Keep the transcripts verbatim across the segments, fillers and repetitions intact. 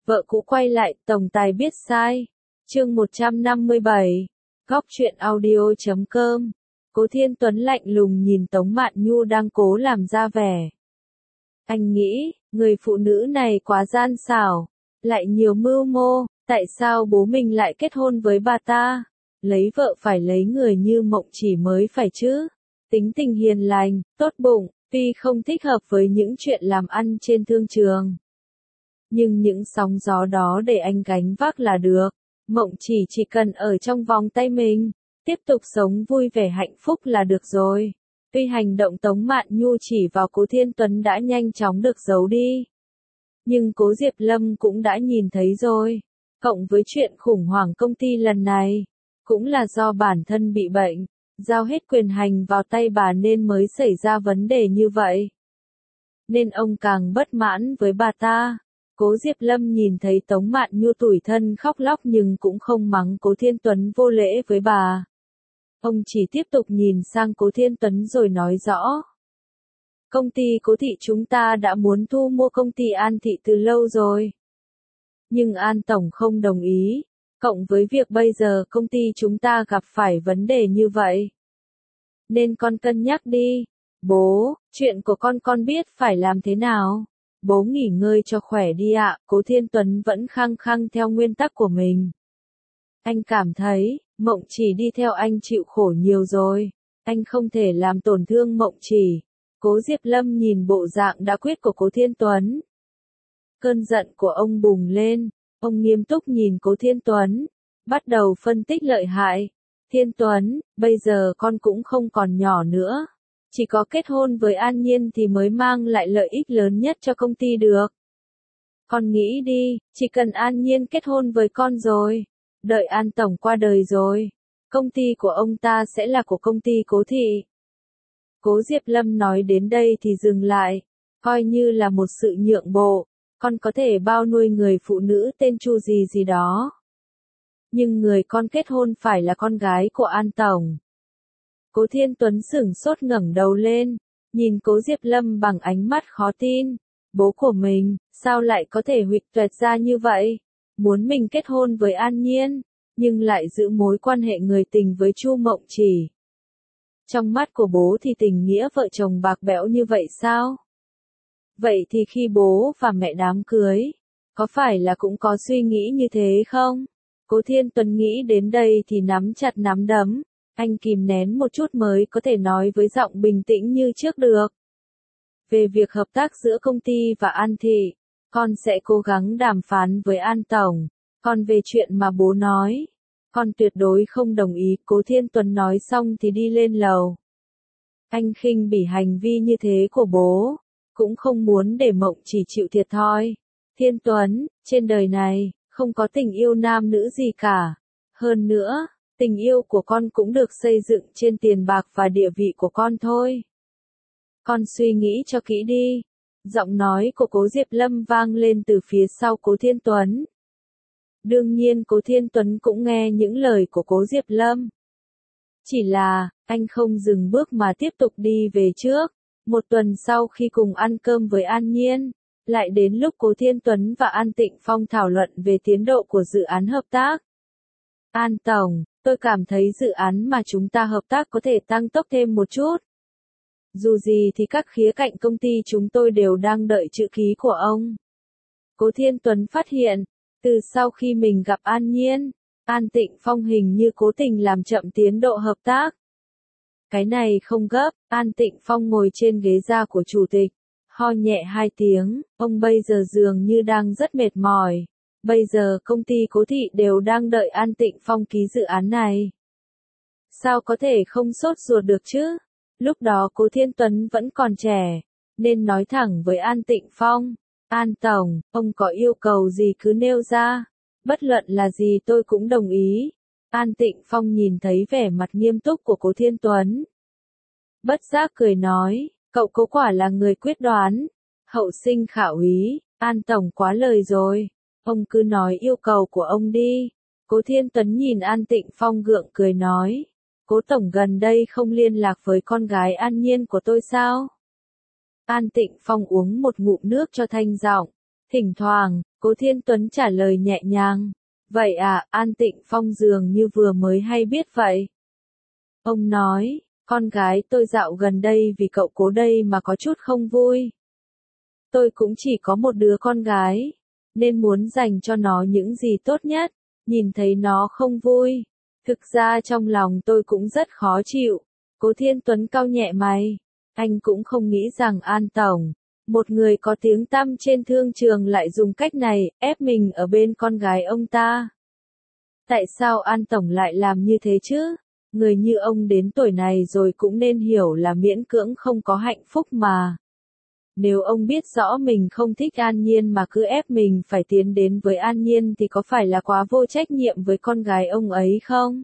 Vợ cũ quay lại, tổng tài biết sai. Chương một trăm năm mươi bảy. Góc truyện audio chấm com. Cố Thiên Tuấn lạnh lùng nhìn Tống Mạn Nhu đang cố làm ra vẻ. Anh nghĩ, người phụ nữ này quá gian xảo, lại nhiều mưu mô, tại sao bố mình lại kết hôn với bà ta? Lấy vợ phải lấy người như Mộng Chỉ mới phải chứ. Tính tình hiền lành, tốt bụng, tuy không thích hợp với những chuyện làm ăn trên thương trường. Nhưng những sóng gió đó để anh gánh vác là được. Mộng Chỉ chỉ cần ở trong vòng tay mình, tiếp tục sống vui vẻ hạnh phúc là được rồi. Tuy hành động Tống Mạn Nhu chỉ vào Cố Thiên Tuấn đã nhanh chóng được giấu đi. Nhưng Cố Diệp Lâm cũng đã nhìn thấy rồi. Cộng với chuyện khủng hoảng công ty lần này, cũng là do bản thân bị bệnh, giao hết quyền hành vào tay bà nên mới xảy ra vấn đề như vậy. Nên ông càng bất mãn với bà ta. Cố Diệp Lâm nhìn thấy Tống Mạn Nhu tủi thân khóc lóc nhưng cũng không mắng Cố Thiên Tuấn vô lễ với bà. Ông chỉ tiếp tục nhìn sang Cố Thiên Tuấn rồi nói rõ. Công ty Cố Thị chúng ta đã muốn thu mua công ty An Thị từ lâu rồi. Nhưng An Tổng không đồng ý, cộng với việc bây giờ công ty chúng ta gặp phải vấn đề như vậy. Nên con cân nhắc đi. Bố, chuyện của con con biết phải làm thế nào. Bố nghỉ ngơi cho khỏe đi ạ. Cố Thiên Tuấn vẫn khăng khăng theo nguyên tắc của mình. Anh cảm thấy, Mộng Chỉ đi theo anh chịu khổ nhiều rồi. Anh không thể làm tổn thương Mộng Chỉ. Cố Diệp Lâm nhìn bộ dạng đã quyết của Cố Thiên Tuấn. Cơn giận của ông bùng lên. Ông nghiêm túc nhìn Cố Thiên Tuấn. Bắt đầu phân tích lợi hại. Thiên Tuấn, bây giờ con cũng không còn nhỏ nữa. Chỉ có kết hôn với An Nhiên thì mới mang lại lợi ích lớn nhất cho công ty được. Con nghĩ đi, chỉ cần An Nhiên kết hôn với con rồi, đợi An Tổng qua đời rồi, công ty của ông ta sẽ là của công ty Cố Thị. Cố Diệp Lâm nói đến đây thì dừng lại, coi như là một sự nhượng bộ, con có thể bao nuôi người phụ nữ tên Chu gì gì đó. Nhưng người con kết hôn phải là con gái của An Tổng. Cố Thiên Tuấn sửng sốt ngẩng đầu lên, nhìn Cố Diệp Lâm bằng ánh mắt khó tin. Bố của mình, sao lại có thể huỵch toẹt ra như vậy? Muốn mình kết hôn với An Nhiên, nhưng lại giữ mối quan hệ người tình với Chu Mộng Chỉ. Trong mắt của bố thì tình nghĩa vợ chồng bạc bẽo như vậy sao? Vậy thì khi bố và mẹ đám cưới, có phải là cũng có suy nghĩ như thế không? Cố Thiên Tuấn nghĩ đến đây thì nắm chặt nắm đấm. Anh kìm nén một chút mới có thể nói với giọng bình tĩnh như trước được. Về việc hợp tác giữa công ty và An Thị, con sẽ cố gắng đàm phán với An Tổng. Còn về chuyện mà bố nói, con tuyệt đối không đồng ý. Cố Thiên Tuấn nói xong thì đi lên lầu. Anh khinh bỉ hành vi như thế của bố, cũng không muốn để Mộng Chỉ chịu thiệt thòi. Thiên Tuấn, trên đời này, không có tình yêu nam nữ gì cả. Hơn nữa, tình yêu của con cũng được xây dựng trên tiền bạc và địa vị của con thôi. Con suy nghĩ cho kỹ đi. Giọng nói của Cố Diệp Lâm vang lên từ phía sau Cố Thiên Tuấn. Đương nhiên Cố Thiên Tuấn cũng nghe những lời của Cố Diệp Lâm. Chỉ là, anh không dừng bước mà tiếp tục đi về trước. Một tuần sau khi cùng ăn cơm với An Nhiên, lại đến lúc Cố Thiên Tuấn và An Tịnh Phong thảo luận về tiến độ của dự án hợp tác. An Tổng, tôi cảm thấy dự án mà chúng ta hợp tác có thể tăng tốc thêm một chút. Dù gì thì các khía cạnh công ty chúng tôi đều đang đợi chữ ký của ông. Cố Thiên Tuấn phát hiện, từ sau khi mình gặp An Nhiên, An Tịnh Phong hình như cố tình làm chậm tiến độ hợp tác. Cái này không gấp. An Tịnh Phong ngồi trên ghế da của chủ tịch, ho nhẹ hai tiếng, ông bây giờ dường như đang rất mệt mỏi. Bây giờ công ty Cố Thị đều đang đợi An Tịnh Phong ký dự án này. Sao có thể không sốt ruột được chứ? Lúc đó Cố Thiên Tuấn vẫn còn trẻ, nên nói thẳng với An Tịnh Phong. An Tổng, ông có yêu cầu gì cứ nêu ra. Bất luận là gì tôi cũng đồng ý. An Tịnh Phong nhìn thấy vẻ mặt nghiêm túc của Cố Thiên Tuấn. Bất giác cười nói, cậu Cố quả là người quyết đoán. Hậu sinh khả úy, An Tổng quá lời rồi. Ông cứ nói yêu cầu của ông đi. Cố Thiên Tuấn nhìn An Tịnh Phong gượng cười nói. Cố Tổng gần đây không liên lạc với con gái An Nhiên của tôi sao? An Tịnh Phong uống một ngụm nước cho thanh giọng. Thỉnh thoảng, Cố Thiên Tuấn trả lời nhẹ nhàng. Vậy à, An Tịnh Phong dường như vừa mới hay biết vậy. Ông nói, con gái tôi dạo gần đây vì cậu Cố đây mà có chút không vui. Tôi cũng chỉ có một đứa con gái, nên muốn dành cho nó những gì tốt nhất, nhìn thấy nó không vui. Thực ra trong lòng tôi cũng rất khó chịu. Cố Thiên Tuấn cau nhẹ mày. Anh cũng không nghĩ rằng An Tổng, một người có tiếng tăm trên thương trường lại dùng cách này, ép mình ở bên con gái ông ta. Tại sao An Tổng lại làm như thế chứ? Người như ông đến tuổi này rồi cũng nên hiểu là miễn cưỡng không có hạnh phúc mà. Nếu ông biết rõ mình không thích An Nhiên mà cứ ép mình phải tiến đến với An Nhiên thì có phải là quá vô trách nhiệm với con gái ông ấy không?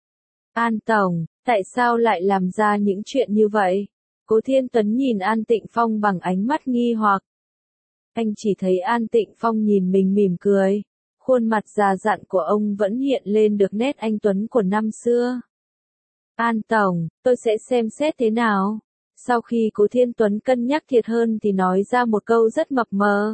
An Tổng, tại sao lại làm ra những chuyện như vậy? Cố Thiên Tuấn nhìn An Tịnh Phong bằng ánh mắt nghi hoặc. Anh chỉ thấy An Tịnh Phong nhìn mình mỉm cười. Khuôn mặt già dặn của ông vẫn hiện lên được nét anh tuấn của năm xưa. An Tổng, tôi sẽ xem xét thế nào? Sau khi Cố Thiên Tuấn cân nhắc thiệt hơn thì nói ra một câu rất mập mờ.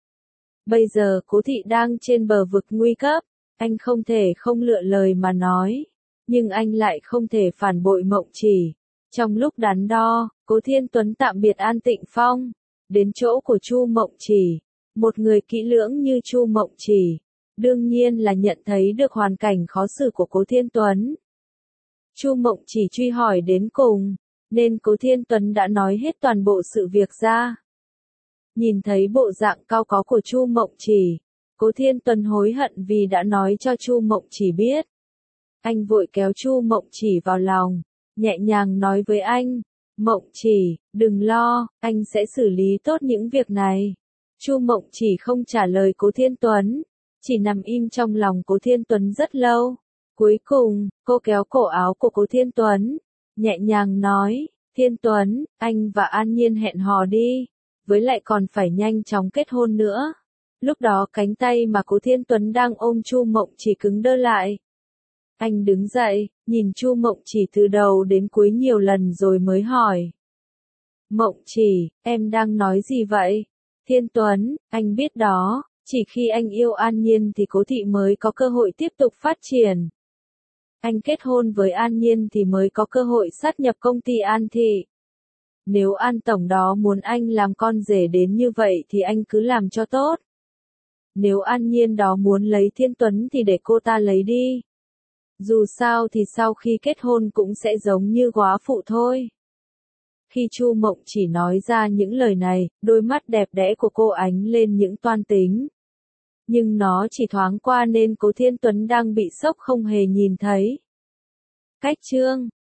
Bây giờ Cố Thị đang trên bờ vực nguy cấp, anh không thể không lựa lời mà nói. Nhưng anh lại không thể phản bội Mộng Chỉ. Trong lúc đắn đo, Cố Thiên Tuấn tạm biệt An Tịnh Phong, đến chỗ của Chu Mộng Chỉ. Một người kỹ lưỡng như Chu Mộng Chỉ, đương nhiên là nhận thấy được hoàn cảnh khó xử của Cố Thiên Tuấn. Chu Mộng Chỉ truy hỏi đến cùng, nên Cố Thiên Tuấn đã nói hết toàn bộ sự việc ra. Nhìn thấy bộ dạng cao có của Chu Mộng Chỉ, Cố Thiên Tuấn hối hận vì đã nói cho Chu Mộng Chỉ biết. Anh vội kéo Chu Mộng Chỉ vào lòng, nhẹ nhàng nói với anh, Mộng Chỉ, đừng lo, anh sẽ xử lý tốt những việc này. Chu Mộng Chỉ không trả lời Cố Thiên Tuấn, chỉ nằm im trong lòng Cố Thiên Tuấn rất lâu. Cuối cùng, cô kéo cổ áo của Cố Thiên Tuấn, nhẹ nhàng nói, Thiên Tuấn, anh và An Nhiên hẹn hò đi, với lại còn phải nhanh chóng kết hôn nữa. Lúc đó cánh tay mà Cố Thiên Tuấn đang ôm Chu Mộng Chỉ cứng đơ lại. Anh đứng dậy, nhìn Chu Mộng Chỉ từ đầu đến cuối nhiều lần rồi mới hỏi. Mộng Chỉ, em đang nói gì vậy? Thiên Tuấn, anh biết đó, chỉ khi anh yêu An Nhiên thì Cố Thị mới có cơ hội tiếp tục phát triển. Anh kết hôn với An Nhiên thì mới có cơ hội sát nhập công ty An Thị. Nếu An Tổng đó muốn anh làm con rể đến như vậy thì anh cứ làm cho tốt. Nếu An Nhiên đó muốn lấy Thiên Tuấn thì để cô ta lấy đi. Dù sao thì sau khi kết hôn cũng sẽ giống như góa phụ thôi. Khi Chu Mộng Chỉ nói ra những lời này, đôi mắt đẹp đẽ của cô ánh lên những toan tính. Nhưng nó chỉ thoáng qua nên Cố Thiên Tuấn đang bị sốc không hề nhìn thấy. Cách chương